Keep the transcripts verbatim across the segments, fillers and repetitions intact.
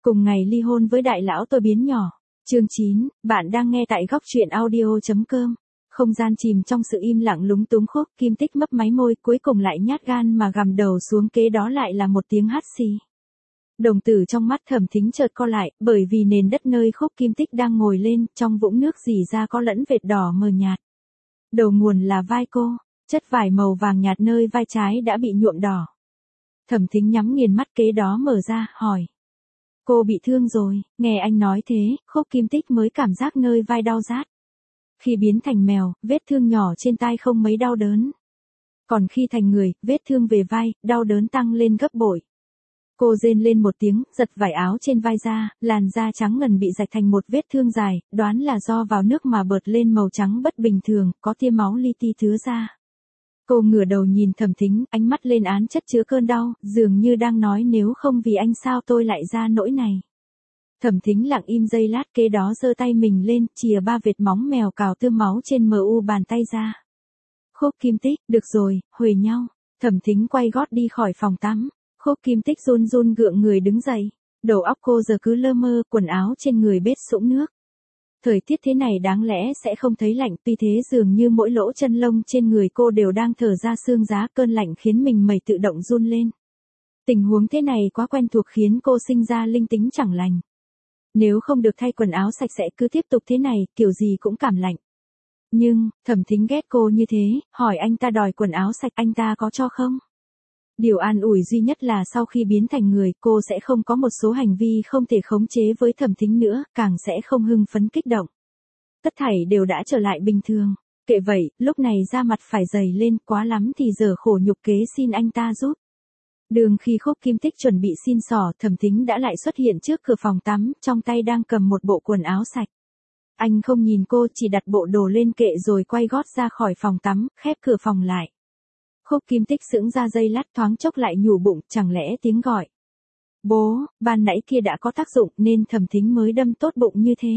Cùng ngày ly hôn với đại lão tôi biến nhỏ. Chương chín, bạn đang nghe tại góc truyện audio chấm com. Không gian chìm trong sự im lặng lúng túng. Khúc Kim Tích mấp máy môi, cuối cùng lại nhát gan mà gằm đầu xuống, kế đó lại là một tiếng hắt xì. Đồng tử trong mắt Thẩm Thính chợt co lại, bởi vì nền đất nơi Khúc Kim Tích đang ngồi lên, trong vũng nước rỉ ra có lẫn vệt đỏ mờ nhạt. Đầu nguồn là vai cô, chất vải màu vàng nhạt nơi vai trái đã bị nhuộm đỏ. Thẩm Thính nhắm nghiền mắt, kế đó mở ra, hỏi. Cô bị thương rồi. Nghe anh nói thế, Khúc Kim Tích mới cảm giác nơi vai đau rát. Khi biến thành mèo, vết thương nhỏ trên tai không mấy đau đớn. Còn khi thành người, vết thương về vai, đau đớn tăng lên gấp bội. Cô rên lên một tiếng, giật vải áo trên vai ra, làn da trắng ngần bị rạch thành một vết thương dài, đoán là do vào nước mà bợt lên màu trắng bất bình thường, có tia máu li ti thứa ra. Cô ngửa đầu nhìn Thẩm Thính, ánh mắt lên án chất chứa cơn đau, dường như đang nói nếu không vì anh sao tôi lại ra nỗi này. Thẩm Thính lặng im giây lát, kế đó giơ tay mình lên, chìa ba vệt móng mèo cào tươm máu trên mờ u bàn tay ra. Khúc Kim Tích, được rồi, huề nhau. Thẩm Thính quay gót đi khỏi phòng tắm. Khúc Kim Tích run run gượng người đứng dậy. Đầu óc cô giờ cứ lơ mơ, quần áo trên người bết sũng nước. Thời tiết thế này đáng lẽ sẽ không thấy lạnh, tuy thế dường như mỗi lỗ chân lông trên người cô đều đang thở ra sương giá, cơn lạnh khiến mình mẩy tự động run lên. Tình huống thế này quá quen thuộc khiến cô sinh ra linh tính chẳng lành. Nếu không được thay quần áo sạch sẽ cứ tiếp tục thế này, kiểu gì cũng cảm lạnh. Nhưng, Thẩm Thính ghét cô như thế, hỏi anh ta đòi quần áo sạch, anh ta có cho không? Điều an ủi duy nhất là sau khi biến thành người, cô sẽ không có một số hành vi không thể khống chế với Thẩm Thính nữa, càng sẽ không hưng phấn kích động. Tất thảy đều đã trở lại bình thường. Kệ vậy, lúc này da mặt phải dày lên, quá lắm thì giờ khổ nhục kế xin anh ta giúp. Đường khi Khúc Kim Tích chuẩn bị xin xỏ, Thẩm Thính đã lại xuất hiện trước cửa phòng tắm, trong tay đang cầm một bộ quần áo sạch. Anh không nhìn cô, chỉ đặt bộ đồ lên kệ rồi quay gót ra khỏi phòng tắm, khép cửa phòng lại. Khúc Kim Tích sững ra giây lát, thoáng chốc lại nhủ bụng, chẳng lẽ tiếng gọi bố, ban nãy kia đã có tác dụng nên Thẩm Thính mới đâm tốt bụng như thế.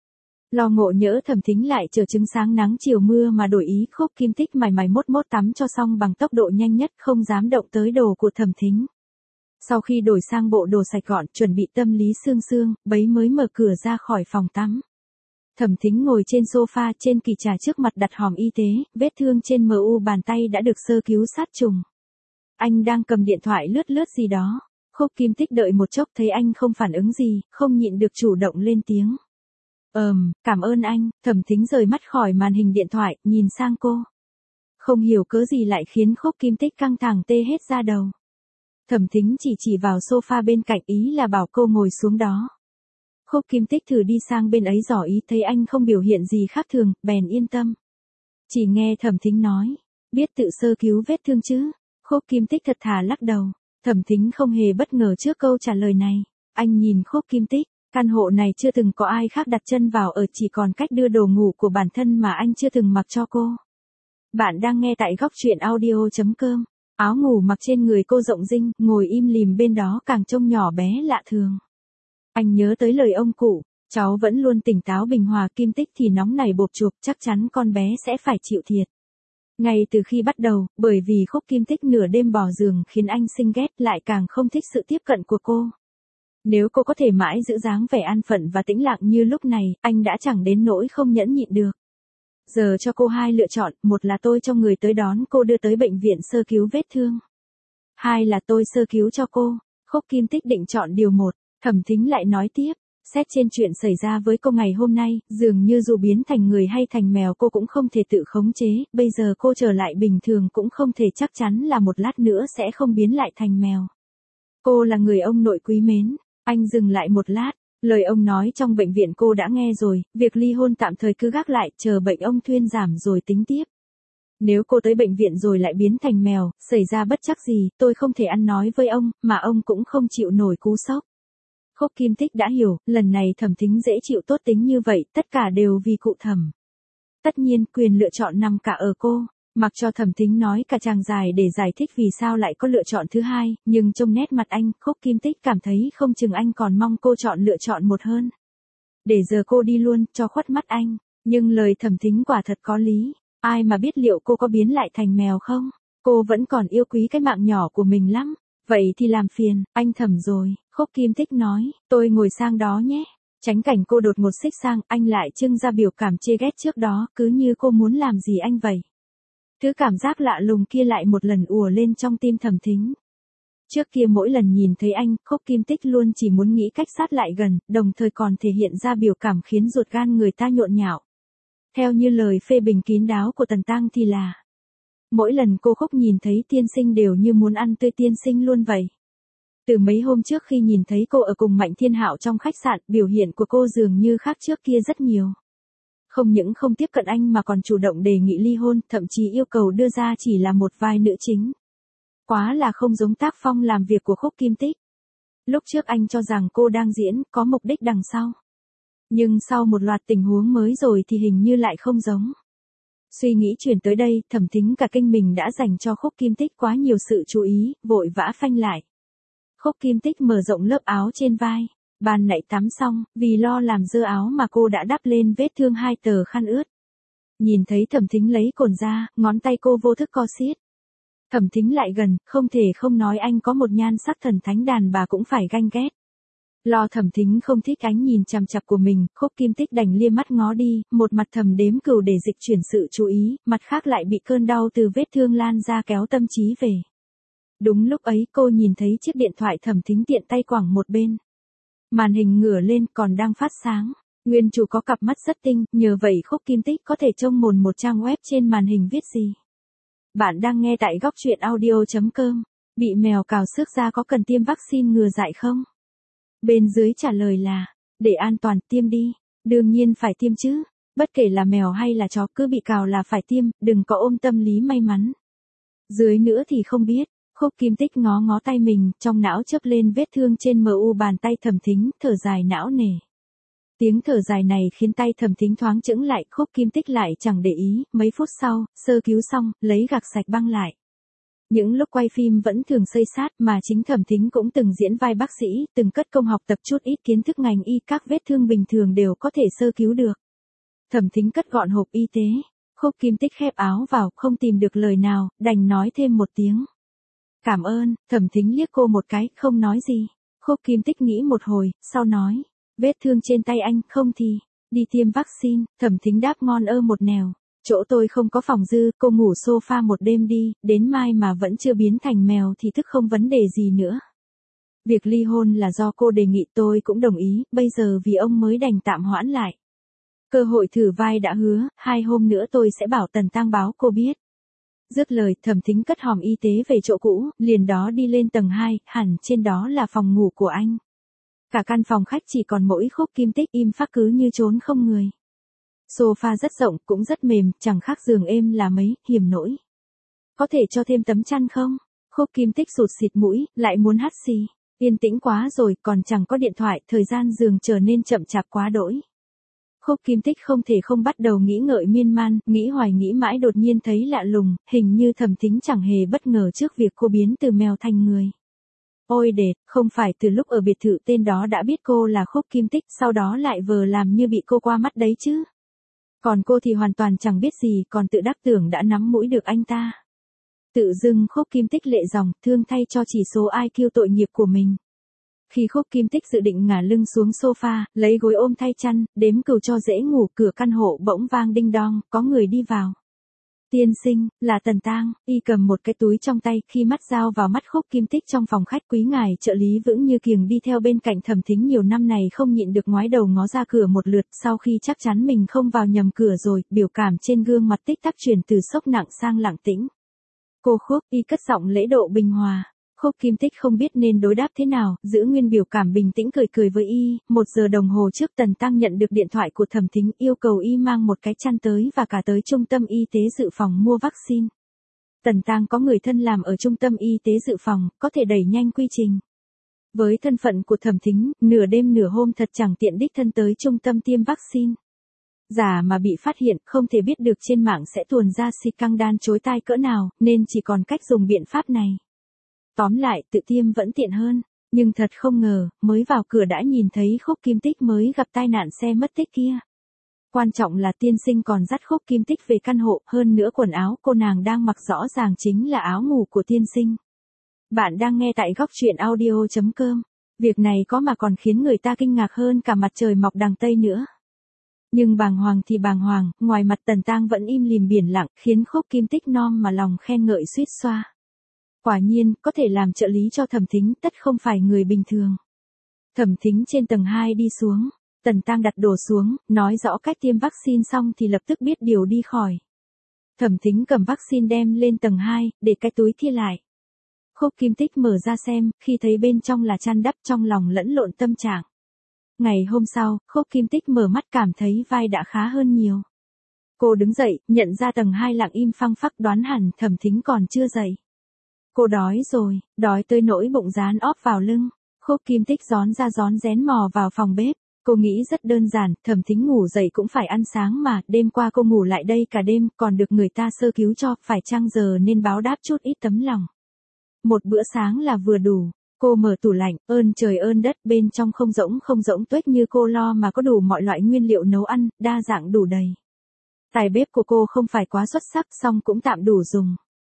Lo ngộ nhỡ Thẩm Thính lại chờ trứng sáng nắng chiều mưa mà đổi ý, Khúc Kim Tích mải mải mốt mốt tắm cho xong bằng tốc độ nhanh nhất, không dám động tới đồ của Thẩm Thính. Sau khi đổi sang bộ đồ sạch gọn, chuẩn bị tâm lý sương sương, bấy mới mở cửa ra khỏi phòng tắm. Thẩm Thính ngồi trên sofa, trên kỷ trà trước mặt đặt hòm y tế, vết thương trên mờ u bàn tay đã được sơ cứu sát trùng. Anh đang cầm điện thoại lướt lướt gì đó. Khúc Kim Tích đợi một chốc thấy anh không phản ứng gì, không nhịn được chủ động lên tiếng. Ờm, cảm ơn anh. Thẩm Thính rời mắt khỏi màn hình điện thoại, nhìn sang cô. Không hiểu cớ gì lại khiến Khúc Kim Tích căng thẳng tê hết da đầu. Thẩm Thính chỉ chỉ vào sofa bên cạnh, ý là bảo cô ngồi xuống đó. Khúc Kim Tích thử đi sang bên ấy dò ý, thấy anh không biểu hiện gì khác thường, bèn yên tâm. Chỉ nghe Thẩm Thính nói, biết tự sơ cứu vết thương chứ? Khúc Kim Tích thật thà lắc đầu. Thẩm Thính không hề bất ngờ trước câu trả lời này. Anh nhìn Khúc Kim Tích, căn hộ này chưa từng có ai khác đặt chân vào ở, chỉ còn cách đưa đồ ngủ của bản thân mà anh chưa từng mặc cho cô. Bạn đang nghe tại góc truyện audio chấm com. Áo ngủ mặc trên người cô rộng rinh, ngồi im lìm bên đó càng trông nhỏ bé lạ thường. Anh nhớ tới lời ông cụ, cháu vẫn luôn tỉnh táo bình hòa, Kim Tích thì nóng nảy bộp chuộc, chắc chắn con bé sẽ phải chịu thiệt. Ngay từ khi bắt đầu, bởi vì Khúc Kim Tích nửa đêm bỏ giường khiến anh sinh ghét, lại càng không thích sự tiếp cận của cô. Nếu cô có thể mãi giữ dáng vẻ an phận và tĩnh lặng như lúc này, anh đã chẳng đến nỗi không nhẫn nhịn được. Giờ cho cô hai lựa chọn, một là tôi cho người tới đón cô đưa tới bệnh viện sơ cứu vết thương. Hai là tôi sơ cứu cho cô. Khúc Kim Tích định chọn điều một. Thẩm Thính lại nói tiếp, xét trên chuyện xảy ra với cô ngày hôm nay, dường như dù biến thành người hay thành mèo cô cũng không thể tự khống chế, bây giờ cô trở lại bình thường cũng không thể chắc chắn là một lát nữa sẽ không biến lại thành mèo. Cô là người ông nội quý mến. Anh dừng lại một lát, lời ông nói trong bệnh viện cô đã nghe rồi, việc ly hôn tạm thời cứ gác lại, chờ bệnh ông thuyên giảm rồi tính tiếp. Nếu cô tới bệnh viện rồi lại biến thành mèo, xảy ra bất trắc gì, tôi không thể ăn nói với ông, mà ông cũng không chịu nổi cú sốc. Khúc Kim Tích đã hiểu, lần này Thẩm Thính dễ chịu tốt tính như vậy, tất cả đều vì cụ Thẩm. Tất nhiên, quyền lựa chọn nằm cả ở cô. Mặc cho Thẩm Thính nói cả chàng dài để giải thích vì sao lại có lựa chọn thứ hai, nhưng trong nét mặt anh, Khúc Kim Tích cảm thấy không chừng anh còn mong cô chọn lựa chọn một hơn. Để giờ cô đi luôn, cho khuất mắt anh. Nhưng lời Thẩm Thính quả thật có lý. Ai mà biết liệu cô có biến lại thành mèo không? Cô vẫn còn yêu quý cái mạng nhỏ của mình lắm. Vậy thì làm phiền, anh Thẩm rồi, Khúc Kim Tích nói, tôi ngồi sang đó nhé. Tránh cảnh cô đột ngột xích sang, anh lại trưng ra biểu cảm chê ghét trước đó, cứ như cô muốn làm gì anh vậy. Thứ cảm giác lạ lùng kia lại một lần ùa lên trong tim Thẩm Thính. Trước kia mỗi lần nhìn thấy anh, Khúc Kim Tích luôn chỉ muốn nghĩ cách sát lại gần, đồng thời còn thể hiện ra biểu cảm khiến ruột gan người ta nhộn nhạo. Theo như lời phê bình kín đáo của Tần Tăng thì là, mỗi lần cô Khúc nhìn thấy tiên sinh đều như muốn ăn tươi tiên sinh luôn vậy. Từ mấy hôm trước khi nhìn thấy cô ở cùng Mạnh Thiên Hạo trong khách sạn, biểu hiện của cô dường như khác trước kia rất nhiều. Không những không tiếp cận anh mà còn chủ động đề nghị ly hôn, thậm chí yêu cầu đưa ra chỉ là một vai nữ chính. Quá là không giống tác phong làm việc của Khúc Kim Tích. Lúc trước anh cho rằng cô đang diễn, có mục đích đằng sau. Nhưng sau một loạt tình huống mới rồi thì hình như lại không giống. Suy nghĩ chuyển tới đây, Thẩm Thính cả kinh mình đã dành cho Khúc Kim Tích quá nhiều sự chú ý, vội vã phanh lại. Khúc Kim Tích mở rộng lớp áo trên vai. Ban nãy tắm xong, vì lo làm dơ áo mà cô đã đắp lên vết thương hai tờ khăn ướt. Nhìn thấy Thẩm Thính lấy cồn ra, ngón tay cô vô thức co siết. Thẩm Thính lại gần, không thể không nói anh có một nhan sắc thần thánh đàn bà cũng phải ganh ghét. Lo Thẩm Thính không thích ánh nhìn chằm chằm của mình, Khúc Kim Tích đành lia mắt ngó đi, một mặt thầm đếm cừu để dịch chuyển sự chú ý, mặt khác lại bị cơn đau từ vết thương lan ra kéo tâm trí về. Đúng lúc ấy cô nhìn thấy chiếc điện thoại Thẩm Thính tiện tay quẳng một bên. Màn hình ngửa lên còn đang phát sáng. Nguyên chủ có cặp mắt rất tinh, nhờ vậy Khúc Kim Tích có thể trông mồn một trang web trên màn hình viết gì. Bạn đang nghe tại góc truyện audio chấm com. Bị mèo cào xước da có cần tiêm vaccine ngừa dại không? Bên dưới trả lời là, để an toàn tiêm đi. Đương nhiên phải tiêm chứ. Bất kể là mèo hay là chó cứ bị cào là phải tiêm, đừng có ôm tâm lý may mắn. Dưới nữa thì không biết. Khúc Kim Tích ngó ngó tay mình, trong não chớp lên vết thương trên mờ u bàn tay Thẩm Thính, thở dài não nề. Tiếng thở dài này khiến tay Thẩm Thính thoáng chững lại, Khúc Kim Tích lại chẳng để ý, mấy phút sau, sơ cứu xong, lấy gạc sạch băng lại. Những lúc quay phim vẫn thường xây sát mà chính Thẩm Thính cũng từng diễn vai bác sĩ, từng cất công học tập chút ít kiến thức ngành y, các vết thương bình thường đều có thể sơ cứu được. Thẩm Thính cất gọn hộp y tế, Khúc Kim Tích khép áo vào, không tìm được lời nào, đành nói thêm một tiếng. Cảm ơn. Thẩm Thính liếc cô một cái, không nói gì. Khúc Kim Tích nghĩ một hồi, sau nói, vết thương trên tay anh, không thì, đi tiêm vaccine. Thẩm Thính đáp ngon ơ một nẻo, chỗ tôi không có phòng dư, cô ngủ sofa một đêm đi, đến mai mà vẫn chưa biến thành mèo thì thức không vấn đề gì nữa. Việc ly hôn là do cô đề nghị, tôi cũng đồng ý, bây giờ vì ông mới đành tạm hoãn lại. Cơ hội thử vai đã hứa, hai hôm nữa tôi sẽ bảo Tần Tăng báo cô biết. Dứt lời, Thẩm Thính cất hòm y tế về chỗ cũ, liền đó đi lên tầng hai, hẳn trên đó là phòng ngủ của anh. Cả căn phòng khách chỉ còn mỗi Khúc Kim Tích im phác cứ như trốn không người. Sofa rất rộng, cũng rất mềm, chẳng khác giường êm là mấy, hiểm nỗi. Có thể cho thêm tấm chăn không? Khúc Kim Tích sụt xịt mũi, lại muốn hắt xì. Yên tĩnh quá rồi, còn chẳng có điện thoại, thời gian giường trở nên chậm chạp quá đỗi. Khúc Kim Tích không thể không bắt đầu nghĩ ngợi miên man, nghĩ hoài nghĩ mãi đột nhiên thấy lạ lùng, hình như Thẩm Thính chẳng hề bất ngờ trước việc cô biến từ mèo thành người. Ôi đệt, không phải từ lúc ở biệt thự tên đó đã biết cô là Khúc Kim Tích, sau đó lại vờ làm như bị cô qua mắt đấy chứ. Còn cô thì hoàn toàn chẳng biết gì, còn tự đắc tưởng đã nắm mũi được anh ta. Tự dưng Khúc Kim Tích lệ dòng, thương thay cho chỉ số i kiu tội nghiệp của mình. Khi Khúc Kim Tích dự định ngả lưng xuống sofa, lấy gối ôm thay chăn, đếm cừu cho dễ ngủ, cửa căn hộ bỗng vang đinh đong, có người đi vào. Tiên sinh, là Tần Tăng. Y cầm một cái túi trong tay, khi mắt dao vào mắt Khúc Kim Tích trong phòng khách, quý ngài trợ lý vững như kiềng đi theo bên cạnh Thẩm Thính nhiều năm này không nhịn được ngoái đầu ngó ra cửa một lượt, sau khi chắc chắn mình không vào nhầm cửa rồi, biểu cảm trên gương mặt tích tắc chuyển từ sốc nặng sang lặng tĩnh. Cô Khúc, y cất giọng lễ độ bình hòa. Khúc Kim Tích không biết nên đối đáp thế nào, giữ nguyên biểu cảm bình tĩnh cười cười với y. Một giờ đồng hồ trước Tần Tăng nhận được điện thoại của Thẩm Thính, yêu cầu y mang một cái chăn tới và cả tới trung tâm y tế dự phòng mua vaccine. Tần Tăng có người thân làm ở trung tâm y tế dự phòng, có thể đẩy nhanh quy trình. Với thân phận của Thẩm Thính, nửa đêm nửa hôm thật chẳng tiện đích thân tới trung tâm tiêm vaccine. Giả mà bị phát hiện, không thể biết được trên mạng sẽ tuồn ra xì căng đan chối tai cỡ nào, nên chỉ còn cách dùng biện pháp này. Tóm lại, tự tiêm vẫn tiện hơn, nhưng thật không ngờ, mới vào cửa đã nhìn thấy Khúc Kim Tích mới gặp tai nạn xe mất tích kia. Quan trọng là tiên sinh còn dắt Khúc Kim Tích về căn hộ, hơn nữa quần áo cô nàng đang mặc rõ ràng chính là áo ngủ của tiên sinh. Bạn đang nghe tại góc truyện audio chấm com. Việc này có mà còn khiến người ta kinh ngạc hơn cả mặt trời mọc đằng Tây nữa. Nhưng bàng hoàng thì bàng hoàng, ngoài mặt Tần Tang vẫn im lìm biển lặng, khiến Khúc Kim Tích non mà lòng khen ngợi suýt xoa. Quả nhiên, có thể làm trợ lý cho Thẩm Thính tất không phải người bình thường. Thẩm Thính trên tầng hai đi xuống, Tần Tang đặt đồ xuống, nói rõ cách tiêm vaccine xong thì lập tức biết điều đi khỏi. Thẩm Thính cầm vaccine đem lên tầng hai, để cái túi kia lại. Khúc Kim Tích mở ra xem, khi thấy bên trong là chăn đắp trong lòng lẫn lộn tâm trạng. Ngày hôm sau, Khúc Kim Tích mở mắt cảm thấy vai đã khá hơn nhiều. Cô đứng dậy, nhận ra tầng hai lặng im phăng phắc, đoán hẳn Thẩm Thính còn chưa dậy. Cô đói rồi, đói tới nỗi bụng dán óp vào lưng. Khúc Kim Tích rón ra rón rén mò vào phòng bếp. Cô nghĩ rất đơn giản, Thẩm Thính ngủ dậy cũng phải ăn sáng mà, đêm qua cô ngủ lại đây cả đêm, còn được người ta sơ cứu cho, phải chăng giờ nên báo đáp chút ít tấm lòng. Một bữa sáng là vừa đủ. Cô mở tủ lạnh, ơn trời ơn đất, bên trong không rỗng không rỗng tuếch như cô lo mà có đủ mọi loại nguyên liệu nấu ăn, đa dạng đủ đầy. Tài bếp của cô không phải quá xuất sắc, song cũng tạm đủ dùng.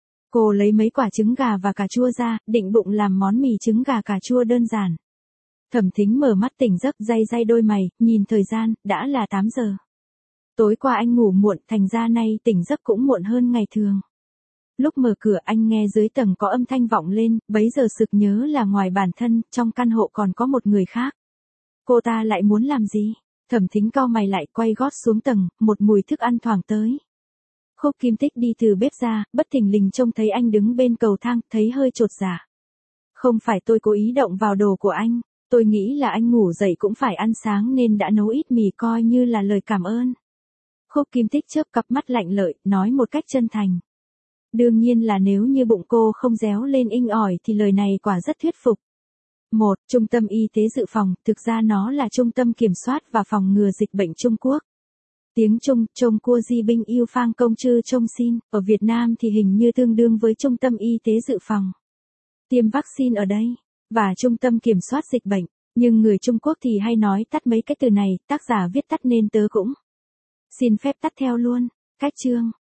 Cô lấy mấy quả trứng gà và cà chua ra, định bụng làm món mì trứng gà cà chua đơn giản. Thẩm Thính mở mắt tỉnh giấc, day day đôi mày, nhìn thời gian, đã là tám giờ. Tối qua anh ngủ muộn, thành ra nay tỉnh giấc cũng muộn hơn ngày thường. Lúc mở cửa anh nghe dưới tầng có âm thanh vọng lên, bấy giờ sực nhớ là ngoài bản thân, trong căn hộ còn có một người khác. Cô ta lại muốn làm gì? Thẩm Thính cau mày lại, quay gót xuống tầng, một mùi thức ăn thoảng tới. Khúc Kim Tích đi từ bếp ra, bất thình lình trông thấy anh đứng bên cầu thang, thấy hơi chột dạ. Không phải tôi cố ý động vào đồ của anh, tôi nghĩ là anh ngủ dậy cũng phải ăn sáng nên đã nấu ít mì coi như là lời cảm ơn. Khúc Kim Tích chớp cặp mắt lạnh lợi, nói một cách chân thành. Đương nhiên là nếu như bụng cô không réo lên inh ỏi thì lời này quả rất thuyết phục. một. Trung tâm Y tế Dự phòng, thực ra nó là Trung tâm Kiểm soát và Phòng ngừa Dịch bệnh Trung Quốc. Tiếng Trung, Trung Cua Di Binh Yêu Phang Công Chư Trông Xin, ở Việt Nam thì hình như tương đương với Trung tâm Y tế Dự phòng. Tiêm vaccine ở đây, và Trung tâm Kiểm soát Dịch bệnh, nhưng người Trung Quốc thì hay nói tắt mấy cái từ này, tác giả viết tắt nên tớ cũng xin phép tắt theo luôn. Cách chương,